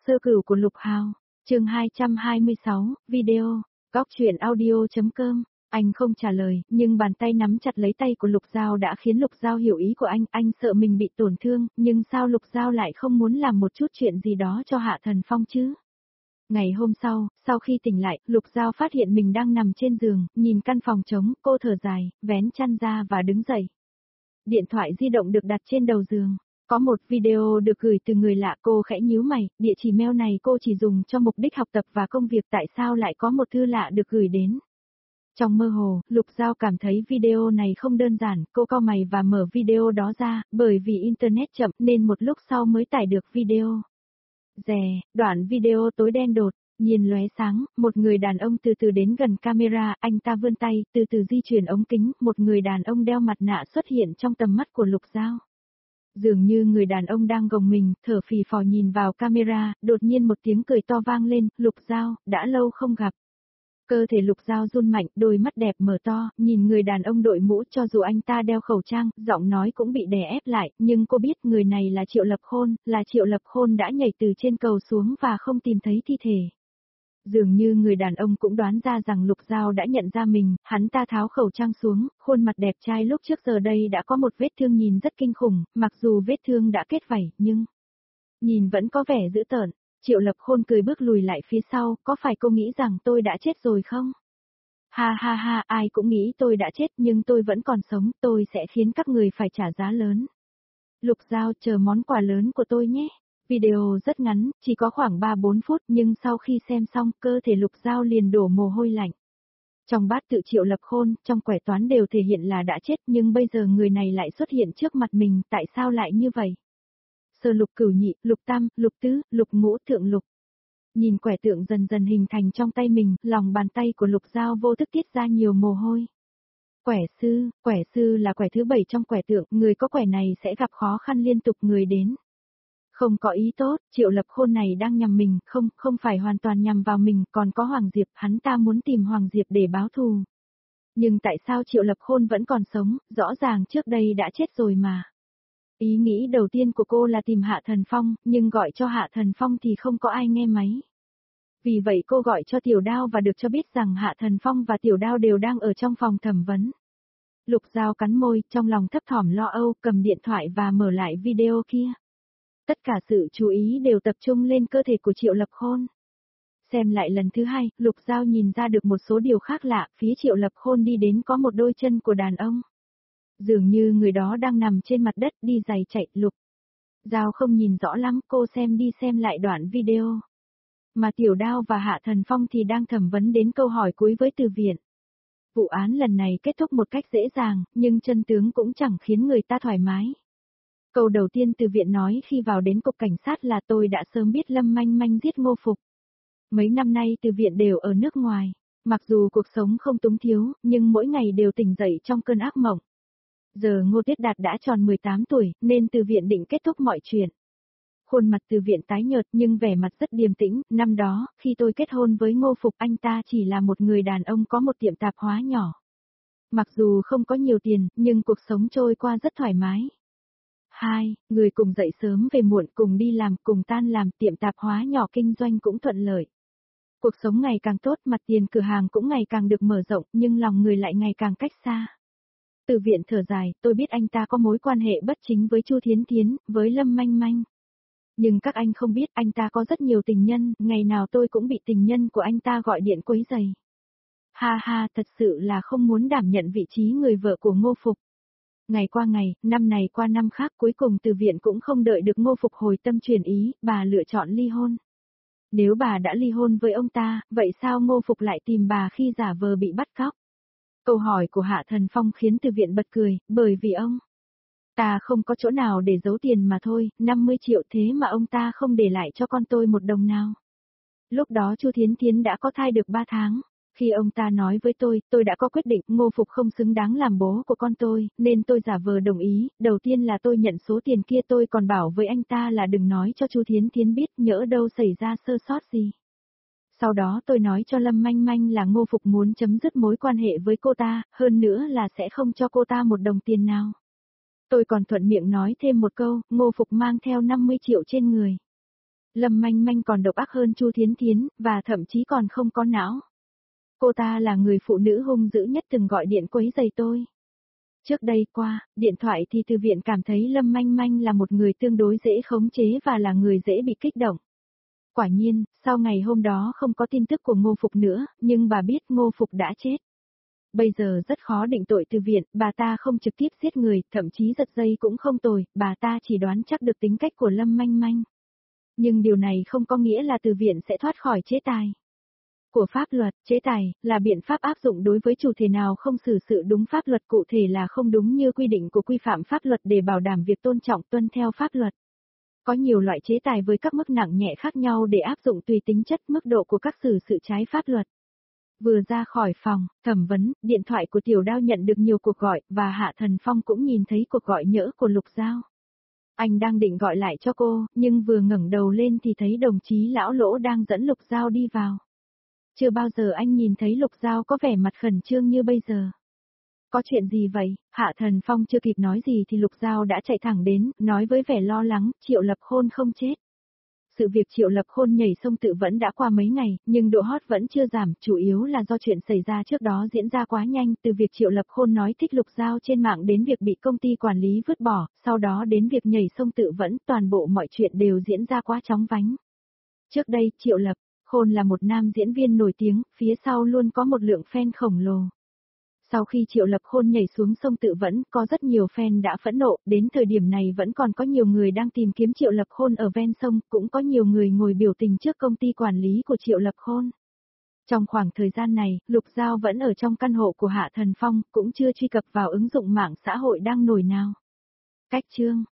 Sơ cửu của Lục Hào, chương 226, video, góc truyện audio.com. Anh không trả lời, nhưng bàn tay nắm chặt lấy tay của Lục Giao đã khiến Lục Giao hiểu ý của anh sợ mình bị tổn thương, nhưng sao Lục Giao lại không muốn làm một chút chuyện gì đó cho Hạ Thần Phong chứ? Ngày hôm sau khi tỉnh lại, Lục Giao phát hiện mình đang nằm trên giường, nhìn căn phòng trống, cô thở dài, vén chăn ra và đứng dậy. Điện thoại di động được đặt trên đầu giường. Có một video được gửi từ người lạ, cô khẽ nhíu mày, địa chỉ mail này cô chỉ dùng cho mục đích học tập và công việc, tại sao lại có một thư lạ được gửi đến? Trong mơ hồ, Lục Giao cảm thấy video này không đơn giản, cô cau mày và mở video đó ra, bởi vì internet chậm nên một lúc sau mới tải được video. Đoạn video tối đen đột, nhìn lóe sáng, một người đàn ông từ từ đến gần camera, anh ta vươn tay, từ từ di chuyển ống kính, một người đàn ông đeo mặt nạ xuất hiện trong tầm mắt của Lục Giao. Dường như người đàn ông đang gồng mình, thở phì phò nhìn vào camera, đột nhiên một tiếng cười to vang lên, Lục Giao, đã lâu không gặp. Cơ thể Lục Giao run mạnh, đôi mắt đẹp mở to, nhìn người đàn ông đội mũ, cho dù anh ta đeo khẩu trang, giọng nói cũng bị đè ép lại, nhưng cô biết người này là Triệu Lập Khôn, là Triệu Lập Khôn đã nhảy từ trên cầu xuống và không tìm thấy thi thể. Dường như người đàn ông cũng đoán ra rằng Lục Giao đã nhận ra mình, hắn ta tháo khẩu trang xuống, khuôn mặt đẹp trai lúc trước giờ đây đã có một vết thương nhìn rất kinh khủng, mặc dù vết thương đã kết vảy, nhưng nhìn vẫn có vẻ dữ tợn. Triệu Lập Khôn cười bước lùi lại phía sau, có phải cô nghĩ rằng tôi đã chết rồi không? Ha ha ha, ai cũng nghĩ tôi đã chết nhưng tôi vẫn còn sống, tôi sẽ khiến các người phải trả giá lớn. Lục Giao, chờ món quà lớn của tôi nhé. Video rất ngắn, chỉ có khoảng 3-4 phút, nhưng sau khi xem xong, cơ thể Lục Giao liền đổ mồ hôi lạnh. Trong bát tự Triệu Lập Khôn, trong quẻ toán đều thể hiện là đã chết, nhưng bây giờ người này lại xuất hiện trước mặt mình, tại sao lại như vậy? Sơ lục cửu nhị, lục tam, lục tứ, lục ngũ, thượng lục. Nhìn quẻ tượng dần dần hình thành trong tay mình, lòng bàn tay của Lục Giao vô thức tiết ra nhiều mồ hôi. Quẻ sư là quẻ thứ 7 trong quẻ tượng, người có quẻ này sẽ gặp khó khăn liên tục người đến. Không có ý tốt, Triệu Lập Khôn này đang nhằm mình, không phải hoàn toàn nhằm vào mình, còn có Hoàng Diệp, hắn ta muốn tìm Hoàng Diệp để báo thù. Nhưng tại sao Triệu Lập Khôn vẫn còn sống, rõ ràng trước đây đã chết rồi mà. Ý nghĩ đầu tiên của cô là tìm Hạ Thần Phong, nhưng gọi cho Hạ Thần Phong thì không có ai nghe máy. Vì vậy cô gọi cho Tiểu Đao và được cho biết rằng Hạ Thần Phong và Tiểu Đao đều đang ở trong phòng thẩm vấn. Lục Giao cắn môi, trong lòng thấp thỏm lo âu, cầm điện thoại và mở lại video kia. Tất cả sự chú ý đều tập trung lên cơ thể của Triệu Lập Khôn. Xem lại lần thứ 2, Lục Giao nhìn ra được một số điều khác lạ, phía Triệu Lập Khôn đi đến có một đôi chân của đàn ông. Dường như người đó đang nằm trên mặt đất đi giày chạy. Lục Giao không nhìn rõ lắm, cô xem đi xem lại đoạn video. Mà Tiểu Đao và Hạ Thần Phong thì đang thẩm vấn đến câu hỏi cuối với Từ Viện. Vụ án lần này kết thúc một cách dễ dàng, nhưng chân tướng cũng chẳng khiến người ta thoải mái. Câu đầu tiên Từ Viện nói khi vào đến cục cảnh sát là tôi đã sớm biết Lâm Manh Manh giết Ngô Phục. Mấy năm nay Từ Viện đều ở nước ngoài. Mặc dù cuộc sống không túng thiếu, nhưng mỗi ngày đều tỉnh dậy trong cơn ác mộng. Giờ Ngô Tiết Đạt đã tròn 18 tuổi, nên Từ Viện định kết thúc mọi chuyện. Khuôn mặt Từ Viện tái nhợt nhưng vẻ mặt rất điềm tĩnh, năm đó, khi tôi kết hôn với Ngô Phục anh ta chỉ là một người đàn ông có một tiệm tạp hóa nhỏ. Mặc dù không có nhiều tiền, nhưng cuộc sống trôi qua rất thoải mái. Người cùng dậy sớm về muộn, cùng đi làm, cùng tan làm, tiệm tạp hóa nhỏ kinh doanh cũng thuận lợi. Cuộc sống ngày càng tốt, mặt tiền cửa hàng cũng ngày càng được mở rộng, nhưng lòng người lại ngày càng cách xa. Từ Viện thở dài, tôi biết anh ta có mối quan hệ bất chính với Chu Thiến Thiến, với Lâm Manh Manh. Nhưng các anh không biết anh ta có rất nhiều tình nhân, ngày nào tôi cũng bị tình nhân của anh ta gọi điện quấy rầy. Thật sự là không muốn đảm nhận vị trí người vợ của Ngô Phục. Ngày qua ngày, năm này qua năm khác, cuối cùng Từ Viện cũng không đợi được Ngô Phục hồi tâm chuyển ý, bà lựa chọn ly hôn. Nếu bà đã ly hôn với ông ta, vậy sao Ngô Phục lại tìm bà khi giả vờ bị bắt cóc? Câu hỏi của Hạ Thần Phong khiến Từ Viện bật cười, bởi vì ông ta không có chỗ nào để giấu tiền mà thôi, 50 triệu thế mà ông ta không để lại cho con tôi một đồng nào. Lúc đó Chu Thiến Thiến đã có thai được 3 tháng. Khi ông ta nói với tôi đã có quyết định Ngô Phục không xứng đáng làm bố của con tôi, nên tôi giả vờ đồng ý, đầu tiên là tôi nhận số tiền kia, tôi còn bảo với anh ta là đừng nói cho Chu Thiến Thiến biết, nhỡ đâu xảy ra sơ sót gì. Sau đó tôi nói cho Lâm Manh Manh là Ngô Phục muốn chấm dứt mối quan hệ với cô ta, hơn nữa là sẽ không cho cô ta một đồng tiền nào. Tôi còn thuận miệng nói thêm một câu, Ngô Phục mang theo 50 triệu trên người. Lâm Manh Manh còn độc ác hơn Chu Thiến Thiến, và thậm chí còn không có não. Cô ta là người phụ nữ hung dữ nhất từng gọi điện quấy rầy tôi. Trước đây qua, điện thoại thì từ viện cảm thấy Lâm Manh Manh là một người tương đối dễ khống chế và là người dễ bị kích động. Quả nhiên, sau ngày hôm đó không có tin tức của Ngô Phục nữa, nhưng bà biết Ngô Phục đã chết. Bây giờ rất khó định tội từ viện, bà ta không trực tiếp giết người, thậm chí giật dây cũng không tồi, bà ta chỉ đoán chắc được tính cách của Lâm Manh Manh. Nhưng điều này không có nghĩa là từ viện sẽ thoát khỏi chế tài của pháp luật. Chế tài là biện pháp áp dụng đối với chủ thể nào không xử sự đúng pháp luật, cụ thể là không đúng như quy định của quy phạm pháp luật để bảo đảm việc tôn trọng tuân theo pháp luật. Có nhiều loại chế tài với các mức nặng nhẹ khác nhau để áp dụng tùy tính chất mức độ của các xử sự trái pháp luật. Vừa ra khỏi phòng thẩm vấn, điện thoại của Tiểu Đao nhận được nhiều cuộc gọi, và Hạ Thần Phong cũng nhìn thấy cuộc gọi nhỡ của Lục Giao. Anh đang định gọi lại cho cô, nhưng vừa ngẩng đầu lên thì thấy đồng chí lão Lỗ đang dẫn Lục Giao đi vào. Chưa bao giờ anh nhìn thấy Lục Giao có vẻ mặt khẩn trương như bây giờ. Có chuyện gì vậy? Hạ Thần Phong chưa kịp nói gì thì Lục Giao đã chạy thẳng đến, nói với vẻ lo lắng, Triệu Lập Khôn không chết. Sự việc Triệu Lập Khôn nhảy sông tự vẫn đã qua mấy ngày, nhưng độ hot vẫn chưa giảm, chủ yếu là do chuyện xảy ra trước đó diễn ra quá nhanh, từ việc Triệu Lập Khôn nói thích Lục Giao trên mạng đến việc bị công ty quản lý vứt bỏ, sau đó đến việc nhảy sông tự vẫn, toàn bộ mọi chuyện đều diễn ra quá chóng vánh. Trước đây, Triệu Lập Khôn là một nam diễn viên nổi tiếng, phía sau luôn có một lượng fan khổng lồ. Sau khi Triệu Lập Khôn nhảy xuống sông tự vẫn, có rất nhiều fan đã phẫn nộ, đến thời điểm này vẫn còn có nhiều người đang tìm kiếm Triệu Lập Khôn ở ven sông, cũng có nhiều người ngồi biểu tình trước công ty quản lý của Triệu Lập Khôn. Trong khoảng thời gian này, Lục Giao vẫn ở trong căn hộ của Hạ Thần Phong, cũng chưa truy cập vào ứng dụng mạng xã hội đang nổi nào. Cách chương